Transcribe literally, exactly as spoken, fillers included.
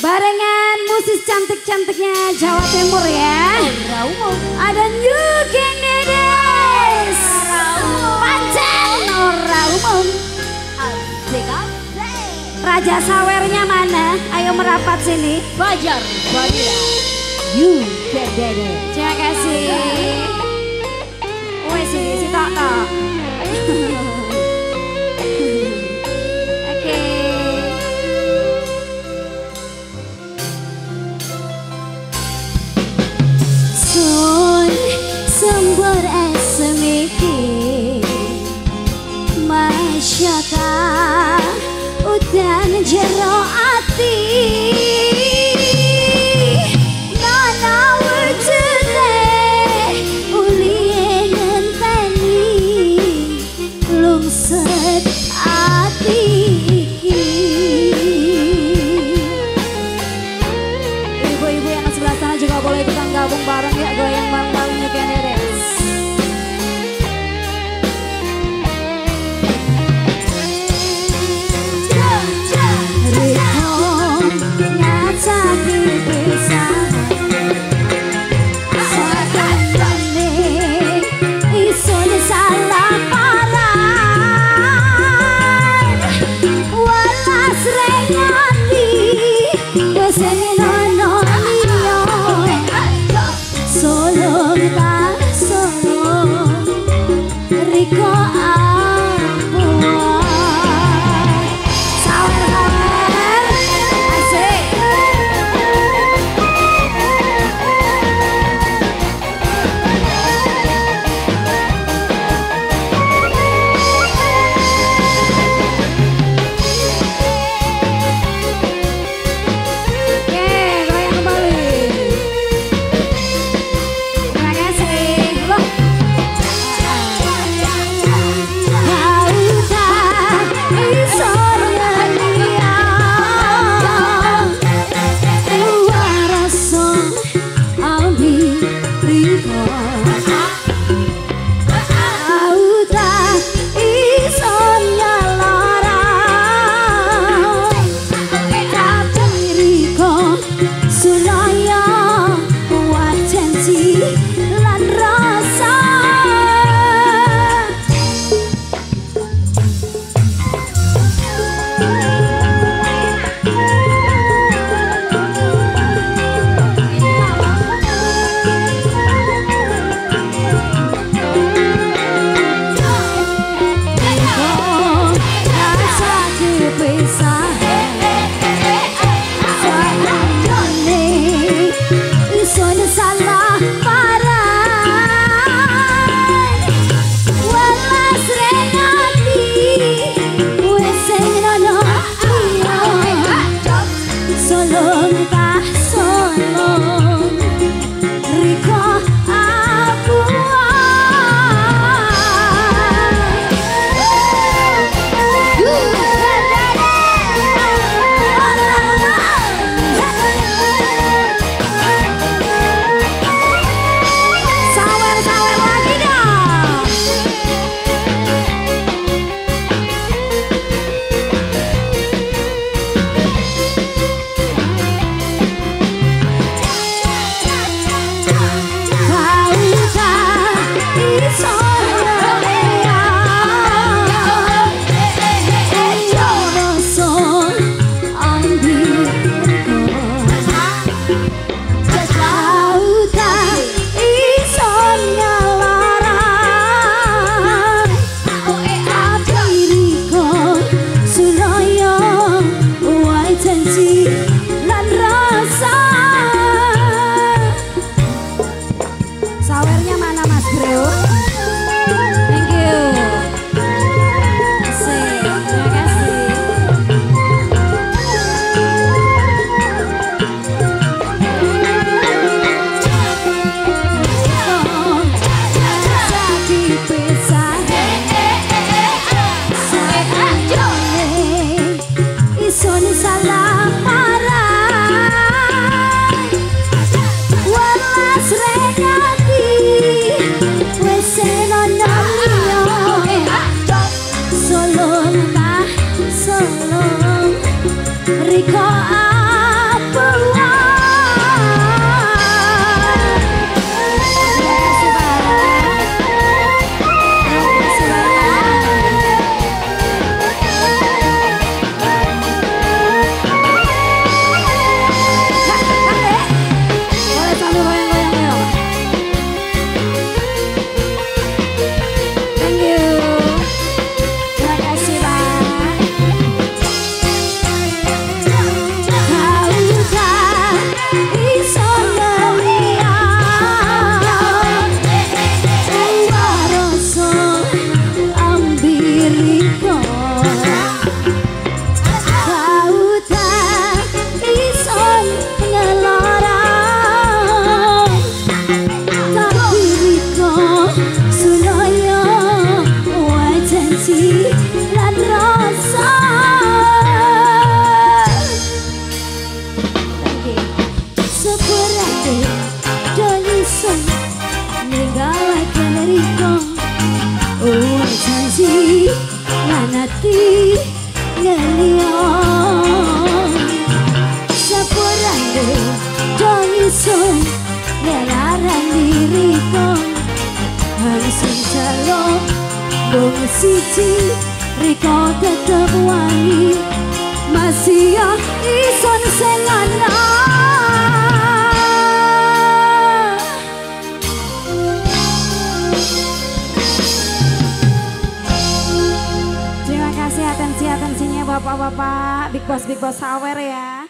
Barengan musisi cantik-cantiknya Jawa Timur ya. Ada New King Dedes. Pancen ora umum. Raja sawernya mana? Ayo merapat sini. Fajar Fadila. You King Dedes. Terima kasih. Wes sini si tok tok. Sembur esmiki masyaka udan jero ati nana wujune uli ngenteni lungset ati iki. Ibu-ibu yang sebelah sana juga boleh ikutan gabung bareng ya, goyang bareng-bareng New King Dedes. Salah ati ngelion sepurane dong isun ngelaran diriku langsung calon bung siji riko tetep wangi masih ya ison selana. Terima kasih atensi-atensinya bapak-bapak Big Boss Big Boss Sawer ya.